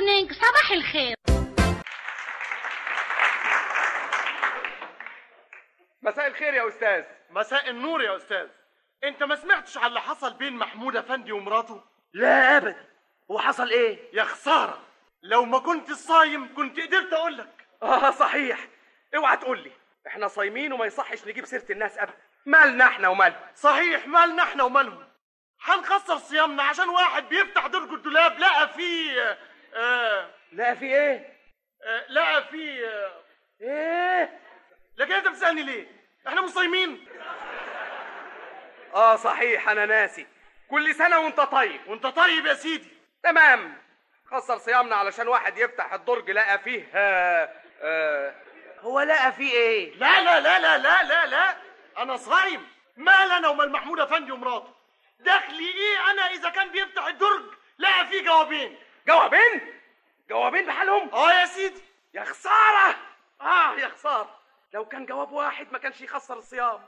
مورنينج، صباح الخير. مساء الخير يا استاذ. مساء النور يا استاذ. انت ما سمعتش على اللي حصل بين محمود افندي ومراته؟ لا ابدا. هو حصل ايه؟ يا خساره، لو ما كنت صايم كنت قدرت اقول لك. صحيح، اوعى تقول لي احنا صايمين وما يصحش نجيب سيره الناس ابدا. مالنا احنا ومالهم؟ صحيح، مالنا احنا ومالهم؟ هنخسر صيامنا عشان واحد بيفتح درج الدولاب لقى فيه لقى فيه ايه؟ لقى فيه ايه؟ لكن انت بتسالني ليه؟ احنا مش صايمين؟ صحيح، انا ناسي. كل سنه وانت طيب. وانت طيب يا سيدي. تمام. خسر صيامنا علشان واحد يفتح الدرج لقى فيه هو لقى فيه ايه؟ لا لا لا لا لا لا لا، انا صايم. مال انا ومال محمود افندي ومراته؟ دخلي ايه انا اذا كان بيفتح الدرج لقى فيه جوابين. جوابين بحالهم؟ يا سيدي. يا خساره. يا خساره، لو كان جواب واحد ما كانش يخسر الصيام.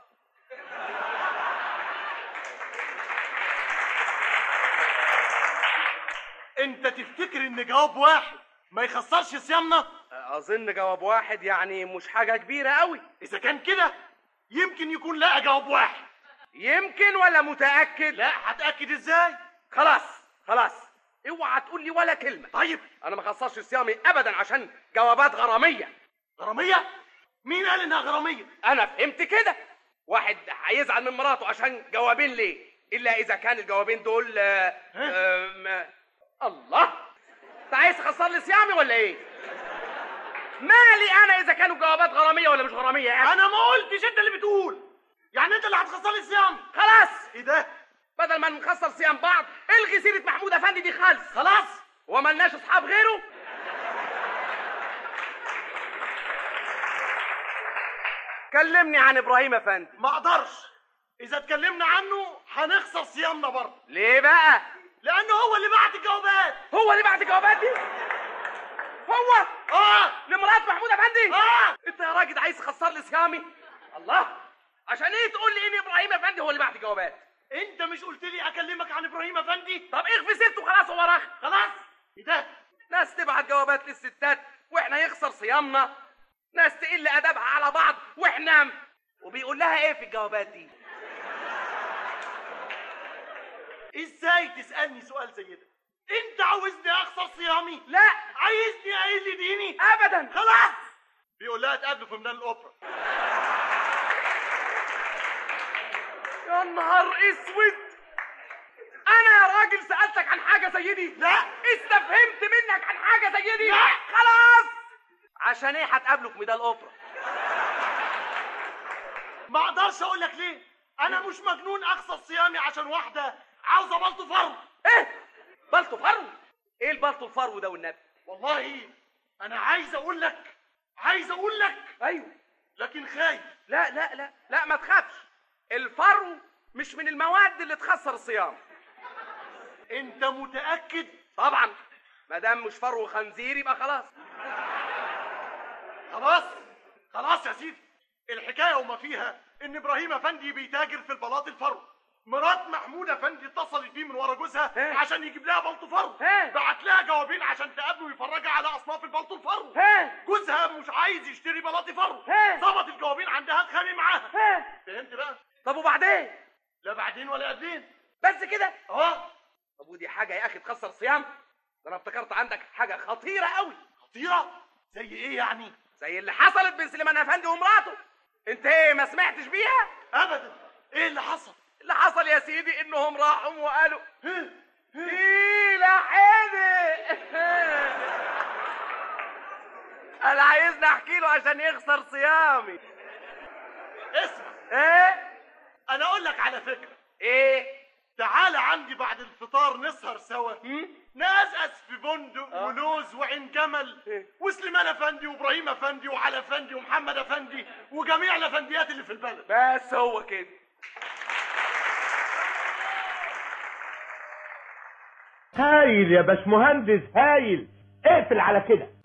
انت تفتكر ان جواب واحد ما يخسرش صيامنا؟ اظن جواب واحد يعني مش حاجه كبيره قوي. اذا كان كده يمكن يكون لقى جواب واحد. يمكن ولا متاكد؟ لا، هتاكد ازاي؟ خلاص اوعى تقول لي ولا كلمه. طيب، انا ما خسرش صيامي ابدا عشان جوابات غراميه. غراميه؟ مين قال انها غراميه؟ انا فهمت كده. واحد هيزعل من مراته عشان جوابين ليه؟ الا اذا كان الجوابين دول الله، انت عايز تخسر لي صيامي ولا ايه؟ مالي انا اذا كانوا جوابات غراميه ولا مش غراميه يعني؟ انا ما قلتش، انت اللي بتقول. يعني انت اللي هتخسر لي صيامي. خلاص. ايه ده؟ بدل ما نخسر صيام بعض الغي سيره محمود افندي دي خالص. خلاص، وملناش اصحاب غيره. كلمني عن ابراهيم افندي. ما اقدرش. اذا اتكلمنا عنه هنخسر صيامنا برضه. ليه بقى؟ لانه هو اللي بعت الجوابات. هو اللي بعت الجوابات دي؟ هو؟ لمرات محمود افندي؟ انت يا راجل عايز تخسر لي صيامي؟ الله، عشان ايه تقول لي ان ابراهيم افندي هو اللي بعت الجوابات؟ انت مش قلت لي اكلمك عن ابراهيم افندي؟ طب اخفي سيرته خلاص. هو راخ خلاص. ايه ده؟ ناس تبعت جوابات للستات واحنا يخسر صيامنا، ناس تقل ادبها على بعض واحنا. وبيقول لها ايه في الجوابات دي؟ ازاي تسالني سؤال زي ده؟ انت عاوزني اخسر صيامي؟ لا. عايزني اقل ديني؟ ابدا. خلاص. بيقول لها اتقابلوا في ميدان الاوبرا. يا نهار اسود، انا يا راجل سالتك عن حاجه زي دي؟ لا. استفهمت منك عن حاجه زي دي؟ لا. خلاص. عشان ايه هتقابلوا في ميدان الاوبرا؟ ما اقدرش اقول لك ليه. انا مش مجنون اخسر صيامي عشان واحده عاوزه بلطو فرو. ايه بلطو فرو؟ ايه البلطو الفرو ده والنبي؟ والله انا عايز اقول لك ايوه لكن خايف. لا لا لا لا، ما تخافش. الفرو مش من المواد اللي تخسر الصيام. انت متاكد؟ طبعا، ما دام مش فرو خنزير يبقى خلاص. خلاص يا سيدي. الحكايه وما فيها ان ابراهيم افندي بيتاجر في البلاط الفرو. مرات محمود افندي اتصلت بيه من ورا جوزها عشان يجيب لها بلطو فرو. بعت لها جوابين عشان تقابله ويفرجها على اصناف البلطو الفرو. جوزها مش عايز يشتري بلاطي فرو. ظبط الجوابين عندها، اتخانق معاها. فهمت بقى؟ طب وبعدين؟ لا بعدين ولا قبلين. بس كده؟ طب ودي حاجه يا اخي تخسر صيام؟ ده انا افتكرت عندك حاجه خطيره قوي. خطيره؟ زي ايه يعني؟ زي اللي حصلت بين سليمان افندي ومراته. انت ايه ما سمعتش بيها؟ ابدا. ايه اللي حصل؟ اللي حصل يا سيدي انهم راحوا وقالوا ايه لحقني. انا عايزني احكي له عشان يخسر صيامي. اسمع. ايه؟ انا اقول لك على فكره. ايه؟ تعالى عندي بعد الفطار نسهر سوا. نقزقز في بندق ولوز وعين جمل وسليمان افندي وابراهيم افندي وعلى افندي ومحمد افندي وجميع الافنديات اللي في البلد. بس هو كده. هايل يا باشمهندس، هايل. اقفل على كده.